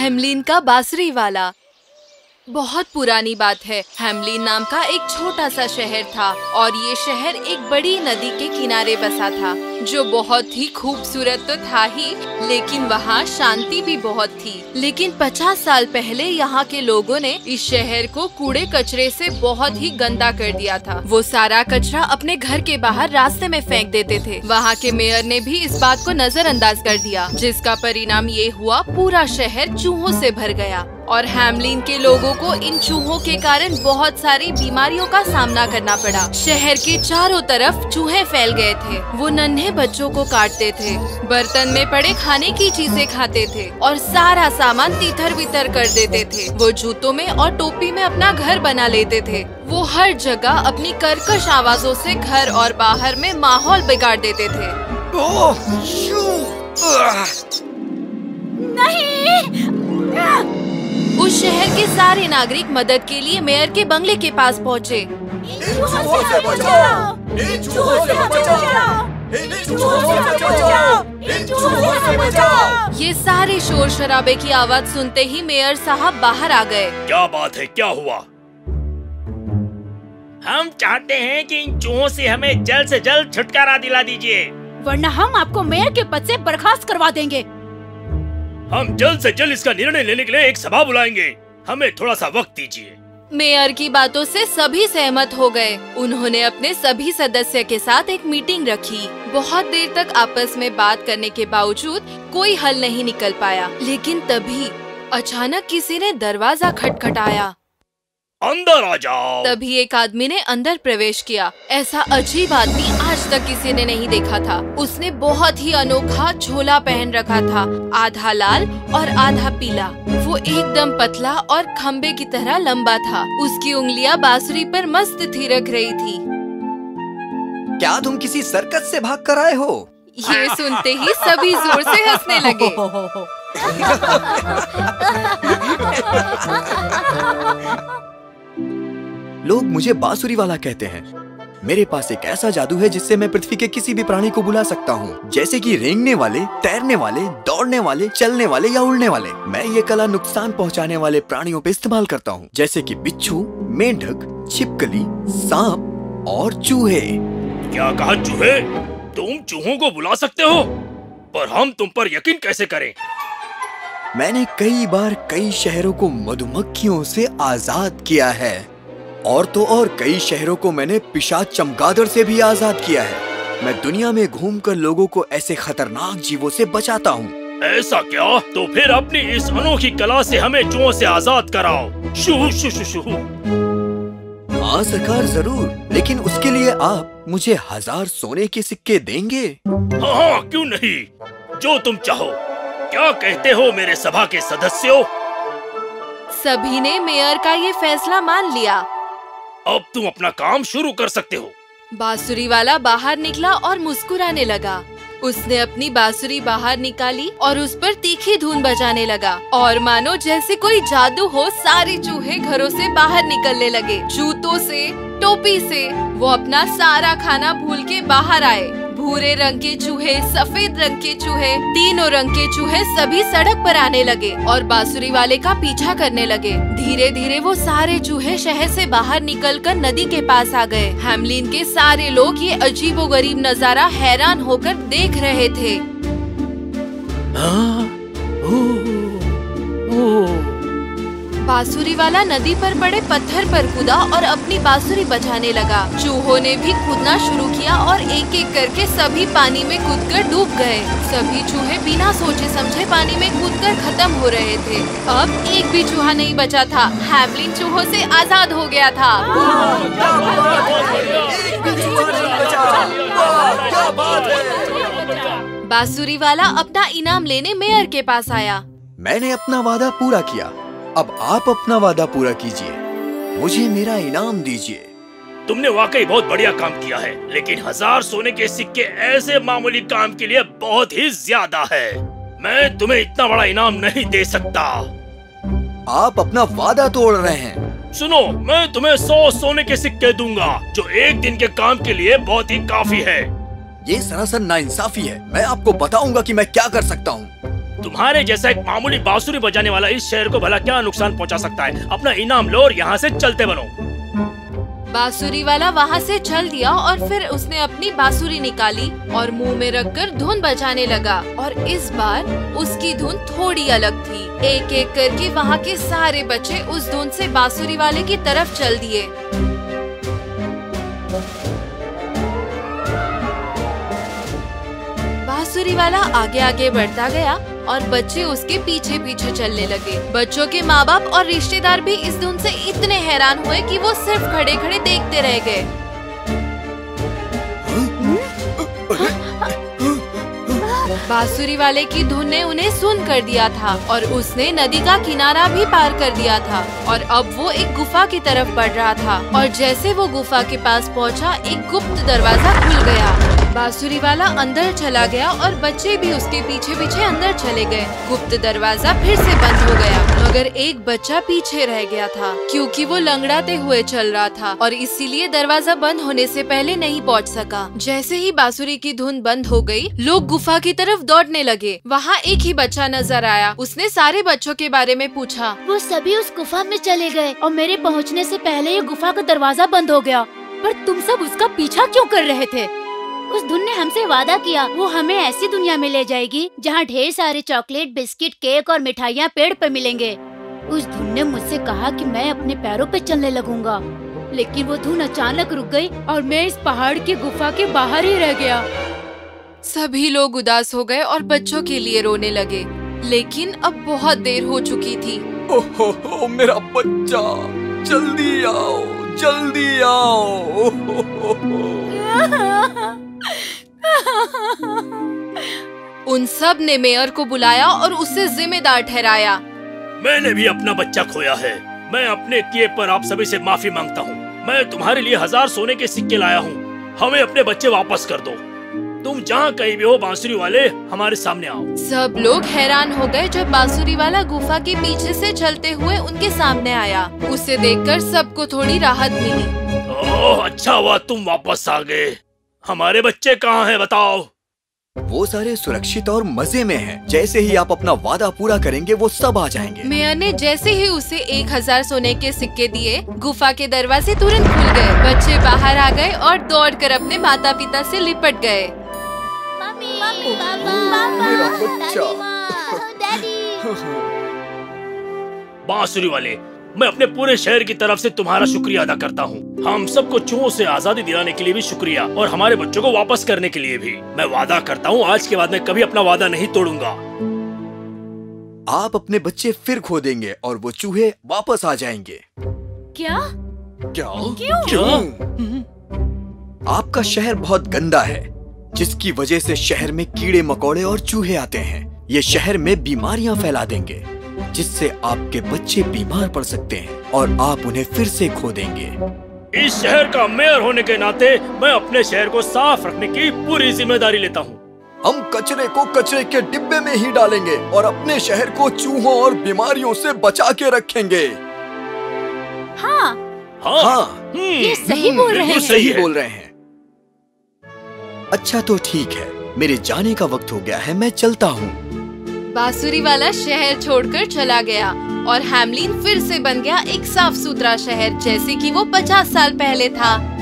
Hamelin का बांसुरी वाला। बहुत पुरानी बात है। हेमलिन नाम का एक छोटा सा शहर था और ये शहर एक बड़ी नदी के किनारे बसा था, जो बहुत ही खूबसूरत तो था ही, लेकिन वहाँ शांति भी बहुत थी। लेकिन 50 साल पहले यहाँ के लोगों ने इस शहर को कूड़े कचरे से बहुत ही गंदा कर दिया था। वो सारा कचरा अपने घर के बाहर रास्ते में फेंक देते थे। वहाँ के मेयर ने भी इस बात को नजरअंदाज कर दिया, जिसका परिणाम ये हुआ पूरा शहर चूहों से भर गया और हेमलिन के लोगों को इन चूहों के कारण बहुत सारी बीमारियों का सामना करना पड़ा। शहर के चारों तरफ चूहे फैल गए थे। वो नन्हे बच्चों को काटते थे, बर्तन में पड़े खाने की चीजें खाते थे और सारा सामान तितर बितर कर देते थे। वो जूतों में और टोपी में अपना घर बना लेते थे। वो हर जगह अपनी कर्कश आवाजों से घर और बाहर में माहौल बिगाड़ देते थे। नहीं! उस शहर के सारे नागरिक मदद के लिए मेयर के बंगले के पास पहुँचे। ये सारे शोर शराबे की आवाज सुनते ही मेयर साहब बाहर आ गए। क्या बात है, क्या हुआ? हम चाहते हैं कि इन चूहों से हमें जल्द से जल्द छुटकारा दिला दीजिए, वरना हम आपको मेयर के पद से बर्खास्त करवा देंगे। हम जल्द से जल्द इसका निर्णय लेने के लिए एक सभा बुलाएंगे। हमें थोड़ा सा वक्त दीजिए। मेयर की बातों से सभी सहमत हो गए। उन्होंने अपने सभी सदस्य के साथ एक मीटिंग रखी। बहुत देर तक आपस में बात करने के बावजूद कोई हल नहीं निकल पाया। लेकिन तभी अचानक किसी ने दरवाजा खटखटाया। अंदर आ जाओ। तभी एक आदमी ने अंदर प्रवेश किया। ऐसा अजीब आदमी आज तक किसी ने नहीं देखा था। उसने बहुत ही अनोखा झोला पहन रखा था, आधा लाल और आधा पीला। वो एकदम पतला और खम्बे की तरह लंबा था। उसकी उंगलियां बांसुरी पर मस्त थिरक रही थी। क्या तुम किसी सर्कस से भाग कर आए हो? ये सुनते ही सभी जोर से हंसने लगे। लोग मुझे बांसुरी वाला कहते हैं। मेरे पास एक ऐसा जादू है जिससे मैं पृथ्वी के किसी भी प्राणी को बुला सकता हूँ, जैसे कि रेंगने वाले, तैरने वाले, दौड़ने वाले, चलने वाले या उड़ने वाले। मैं ये कला नुकसान पहुँचाने वाले प्राणियों पे इस्तेमाल करता हूँ, जैसे कि बिच्छू, मेंढक, छिपकली, सांप और चूहे। क्या कहा, चूहे? तुम चूहों को बुला सकते हो? पर हम तुम पर यकीन कैसे करें? मैंने कई बार कई शहरों को मधुमक्खियों से आजाद किया है, और तो और कई शहरों को मैंने पिशाच चमगादड़ से भी आजाद किया है। मैं दुनिया में घूमकर लोगों को ऐसे खतरनाक जीवों से बचाता हूँ। ऐसा क्या? तो फिर अपनी इस अनोखी कला से हमें चूहों से आजाद कराओ। शू शू शू शू। हाँ सरकार, जरूर, लेकिन उसके लिए आप मुझे 1000 सोने के सिक्के देंगे। हाँ, क्यों नहीं, जो तुम चाहो। क्या कहते हो मेरे सभा के सदस्यों? सभी ने मेयर का ये फैसला मान लिया। अब तुम अपना काम शुरू कर सकते हो। बांसुरी वाला बाहर निकला और मुस्कुराने लगा। उसने अपनी बांसुरी बाहर निकाली और उस पर तीखी धुन बजाने लगा, और मानो जैसे कोई जादू हो, सारे चूहे घरों से बाहर निकलने लगे। जूतों से, टोपी से वो अपना सारा खाना भूल के बाहर आए। भूरे रंग के चूहे, सफेद रंग के चूहे, तीनों रंग के चूहे सभी सड़क पर आने लगे और बांसुरी वाले का पीछा करने लगे। धीरे धीरे वो सारे चूहे शहर से बाहर निकलकर नदी के पास आ गए। हेमलिन के सारे लोग ये अजीबोगरीब नजारा हैरान होकर देख रहे थे। बांसुरी वाला नदी पर पड़े पत्थर पर कूदा और अपनी बांसुरी बजाने लगा। चूहों ने भी कूदना शुरू किया और एक एक करके सभी पानी में कूदकर डूब गए। सभी चूहे बिना सोचे समझे पानी में कूदकर खत्म हो रहे थे। अब एक भी चूहा नहीं बचा था। हेमलिन चूहों से आजाद हो गया था। बांसुरी वाला अपना इनाम लेने मेयर के पास आया। मैंने अपना वादा पूरा किया, अब आप अपना वादा पूरा कीजिए। मुझे मेरा इनाम दीजिए। तुमने वाकई बहुत बढ़िया काम किया है, लेकिन 1000 सोने के सिक्के ऐसे मामूली काम के लिए बहुत ही ज्यादा है। मैं तुम्हें इतना बड़ा इनाम नहीं दे सकता। आप अपना वादा तोड़ रहे हैं। सुनो, मैं तुम्हें 100 सोने के सिक्के दूंगा, जो एक दिन के काम के लिए बहुत ही काफी है। ये सरासर नाइंसाफी है। मैं आपको बताऊंगा कि मैं क्या कर सकता हूँ। तुम्हारे जैसा एक मामूली बांसुरी बजाने वाला इस शहर को भला क्या नुकसान पहुंचा सकता है? अपना इनाम लो और यहाँ से चलते बनो। बांसुरी वाला वहाँ से चल दिया और फिर उसने अपनी बांसुरी निकाली और मुंह में रखकर धुन बजाने लगा। और इस बार उसकी धुन थोड़ी अलग थी। एक एक करके वहाँ के सारे बच्चे उस धुन से बांसुरी वाले की तरफ चल दिए। बांसुरी वाला आगे आगे बढ़ता गया और बच्चे उसके पीछे पीछे चलने लगे। बच्चों के माँ बाप और रिश्तेदार भी इस धुन से इतने हैरान हुए कि वो सिर्फ खड़े खड़े देखते रह गए। बांसुरी वाले की धुन ने उन्हें सुन कर दिया था और उसने नदी का किनारा भी पार कर दिया था और अब वो एक गुफा की तरफ बढ़ रहा था। और जैसे वो गुफा के पास पहुंचा, एक गुप्त दरवाजा खुल गया। बांसुरी वाला अंदर चला गया और बच्चे भी उसके पीछे पीछे अंदर चले गए। गुप्त दरवाजा फिर से बंद हो गया, मगर एक बच्चा पीछे रह गया था क्योंकि वो लंगड़ाते हुए चल रहा था और इसीलिए दरवाजा बंद होने से पहले नहीं पहुंच सका। जैसे ही बांसुरी की धुन बंद हो गई, लोग गुफा की तरफ दौड़ने लगे। वहाँ एक ही बच्चा नजर आया। उसने सारे बच्चों के बारे में पूछा। वो सभी उस गुफा में चले गए और मेरे पहुंचने से पहले ये गुफा का दरवाजा बंद हो गया। पर तुम सब उसका पीछा क्यों कर रहे थे? उस धुन ने हमसे वादा किया वो हमें ऐसी दुनिया में ले जाएगी जहाँ ढेर सारे चॉकलेट, बिस्किट, केक और मिठाइयाँ पेड़ पे मिलेंगे। उस धुन ने मुझसे कहा कि मैं अपने पैरों पे चलने लगूंगा, लेकिन वो धुन अचानक रुक गई और मैं इस पहाड़ की गुफा के बाहर ही रह गया। सभी लोग उदास हो गए और बच्चों के लिए रोने लगे, लेकिन अब बहुत देर हो चुकी थी। ओहो, मेरा बच्चा, जल्दी आओ, जल्दी आओ। उन सब ने मेयर को बुलाया और उसे जिम्मेदार ठहराया। मैंने भी अपना बच्चा खोया है। मैं अपने किए पर आप सभी से माफी मांगता हूँ। मैं तुम्हारे लिए 1000 सोने के सिक्के लाया हूँ। हमें अपने बच्चे वापस कर दो। तुम जहाँ कहीं भी हो, बांसुरी वाले हमारे सामने आओ। सब लोग हैरान हो गए जब बांसुरी वाला गुफा के पीछे से चलते हुए उनके सामने आया। उसे देखकर सबको थोड़ी राहत मिली। ओह, अच्छा हुआ तुम वापस आ गए। हमारे बच्चे कहाँ हैं बताओ? वो सारे सुरक्षित और मजे में हैं। जैसे ही आप अपना वादा पूरा करेंगे वो सब आ जाएंगे। मेयर ने जैसे ही उसे 1000 सोने के सिक्के दिए, गुफा के दरवाजे तुरंत खुल गए। बच्चे बाहर आ गए और दौड़कर अपने माता पिता से लिपट गए। मम्मी, मेरा बच्चा। बांसुरी वाले, मैं अपने पूरे शहर की तरफ से तुम्हारा शुक्रिया अदा करता हूँ। हम सबको चूहों से आजादी दिलाने के लिए भी शुक्रिया और हमारे बच्चों को वापस करने के लिए भी। मैं वादा करता हूँ आज के बाद मैं कभी अपना वादा नहीं तोड़ूंगा। आप अपने बच्चे फिर खो देंगे और वो चूहे वापस आ जाएंगे। क्या? क्या? क्यों? आपका शहर बहुत गंदा है, जिसकी वजह से शहर में कीड़े मकोड़े और चूहे आते हैं। ये शहर में बीमारियां फैला देंगे, जिससे आपके बच्चे बीमार पड़ सकते हैं और आप उन्हें फिर से खो देंगे। इस शहर का मेयर होने के नाते मैं अपने शहर को साफ रखने की पूरी जिम्मेदारी लेता हूँ। हम कचरे को कचरे के डिब्बे में ही डालेंगे और अपने शहर को चूहों और बीमारियों से बचा के रखेंगे। हाँ, हाँ, ये सही बोल रहे हैं। सही बोल रहे हैं। अच्छा तो ठीक है, मेरे जाने का वक्त हो गया है, मैं चलता हूँ। बांसुरी वाला शहर छोड़कर चला गया और हैमलिन फिर से बन गया एक साफ सुथरा शहर, जैसे कि वो 50 साल पहले था।